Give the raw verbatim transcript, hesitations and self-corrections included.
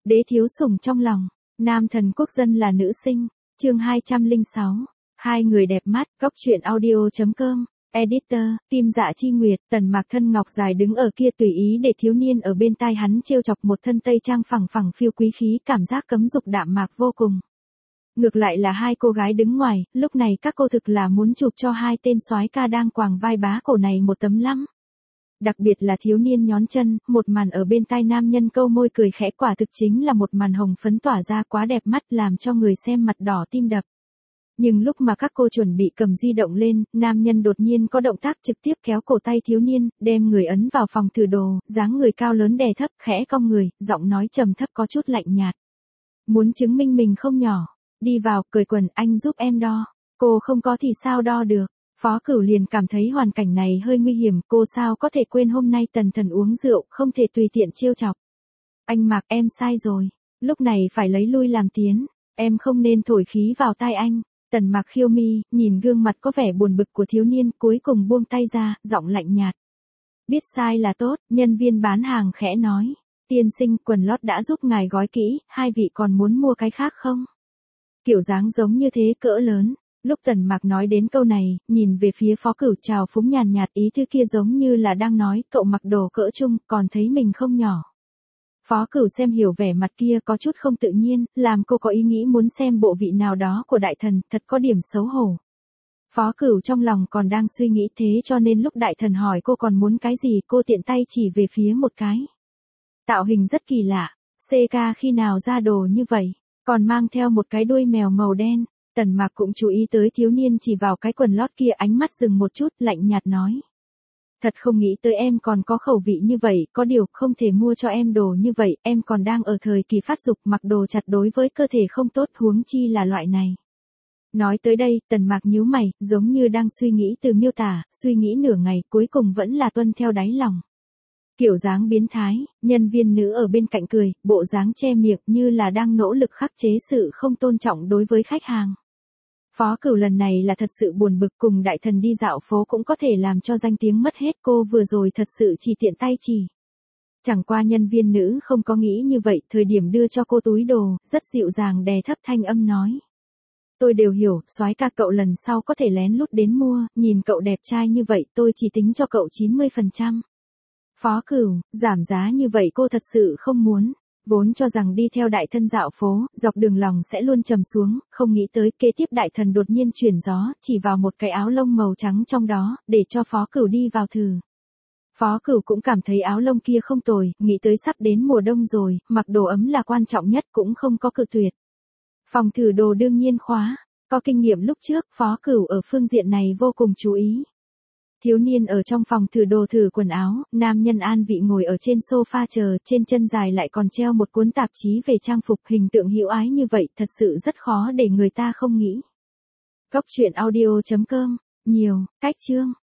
Đế thiếu sủng trong lòng, nam thần quốc dân là nữ sinh, chương hai trăm lẻ sáu, hai người đẹp mắt, góc truyện audio chấm com, editor, Kim Dạ Chi Nguyệt, Tần Mạc thân ngọc dài đứng ở kia tùy ý để thiếu niên ở bên tai hắn trêu chọc một thân tây trang phẳng phẳng phiêu quý khí, cảm giác cấm dục đạm mạc vô cùng. Ngược lại là hai cô gái đứng ngoài, lúc này các cô thực là muốn chụp cho hai tên soái ca đang quàng vai bá cổ này một tấm lắm. Đặc biệt là thiếu niên nhón chân, một màn ở bên tai nam nhân câu môi cười khẽ quả thực chính là một màn hồng phấn tỏa ra quá đẹp mắt làm cho người xem mặt đỏ tim đập. Nhưng lúc mà các cô chuẩn bị cầm di động lên, nam nhân đột nhiên có động tác trực tiếp kéo cổ tay thiếu niên, đem người ấn vào phòng thử đồ, dáng người cao lớn đè thấp, khẽ cong người, giọng nói trầm thấp có chút lạnh nhạt. Muốn chứng minh mình không nhỏ, đi vào, cởi quần, anh giúp em đo. Cô không có thì sao đo được. Phó Cửu liền cảm thấy hoàn cảnh này hơi nguy hiểm, cô sao có thể quên hôm nay Tần Thần uống rượu, không thể tùy tiện trêu chọc. Anh Mạc, em sai rồi, lúc này phải lấy lui làm tiến, em không nên thổi khí vào tai anh. Tần Mạc khiêu mi, nhìn gương mặt có vẻ buồn bực của thiếu niên, cuối cùng buông tay ra, giọng lạnh nhạt. Biết sai là tốt, nhân viên bán hàng khẽ nói. Tiên sinh, quần lót đã giúp ngài gói kỹ, hai vị còn muốn mua cái khác không? Kiểu dáng giống như thế cỡ lớn. Lúc Tần Mạc nói đến câu này, nhìn về phía Phó Cửu trào phúng nhàn nhạt, ý thứ kia giống như là đang nói, cậu mặc đồ cỡ trung, còn thấy mình không nhỏ. Phó Cửu xem hiểu vẻ mặt kia có chút không tự nhiên, làm cô có ý nghĩ muốn xem bộ vị nào đó của đại thần, thật có điểm xấu hổ. Phó Cửu trong lòng còn đang suy nghĩ thế cho nên lúc đại thần hỏi cô còn muốn cái gì, cô tiện tay chỉ về phía một cái. Tạo hình rất kỳ lạ, xê ca khi nào ra đồ như vậy, còn mang theo một cái đuôi mèo màu đen. Tần Mạc cũng chú ý tới thiếu niên chỉ vào cái quần lót kia, ánh mắt dừng một chút, lạnh nhạt nói. Thật không nghĩ tới em còn có khẩu vị như vậy, có điều không thể mua cho em đồ như vậy, em còn đang ở thời kỳ phát dục, mặc đồ chặt đối với cơ thể không tốt, huống chi là loại này. Nói tới đây, Tần Mạc nhíu mày, giống như đang suy nghĩ từ miêu tả, suy nghĩ nửa ngày, cuối cùng vẫn là tuân theo đáy lòng. Kiểu dáng biến thái, nhân viên nữ ở bên cạnh cười, bộ dáng che miệng như là đang nỗ lực khắc chế sự không tôn trọng đối với khách hàng. Phó Cửu lần này là thật sự buồn bực, cùng đại thần đi dạo phố cũng có thể làm cho danh tiếng mất hết, cô vừa rồi thật sự chỉ tiện tay chỉ. Chẳng qua nhân viên nữ không có nghĩ như vậy, thời điểm đưa cho cô túi đồ, rất dịu dàng đè thấp thanh âm nói. Tôi đều hiểu, soái ca cậu lần sau có thể lén lút đến mua, nhìn cậu đẹp trai như vậy tôi chỉ tính cho cậu chín mươi phần trăm. Phó Cửu, giảm giá như vậy cô thật sự không muốn. Vốn cho rằng đi theo đại thân dạo phố, dọc đường lòng sẽ luôn trầm xuống, không nghĩ tới kế tiếp đại thần đột nhiên chuyển gió, chỉ vào một cái áo lông màu trắng trong đó, để cho Phó Cửu đi vào thử. Phó Cửu cũng cảm thấy áo lông kia không tồi, nghĩ tới sắp đến mùa đông rồi, mặc đồ ấm là quan trọng nhất cũng không có cự tuyệt. Phòng thử đồ đương nhiên khóa, có kinh nghiệm lúc trước, Phó Cửu ở phương diện này vô cùng chú ý. Thiếu niên ở trong phòng thử đồ thử quần áo, nam nhân an vị ngồi ở trên sofa chờ, trên chân dài lại còn treo một cuốn tạp chí về trang phục, hình tượng hữu ái như vậy thật sự rất khó để người ta không nghĩ. Góc truyện audio chấm com, nhiều, cách chương.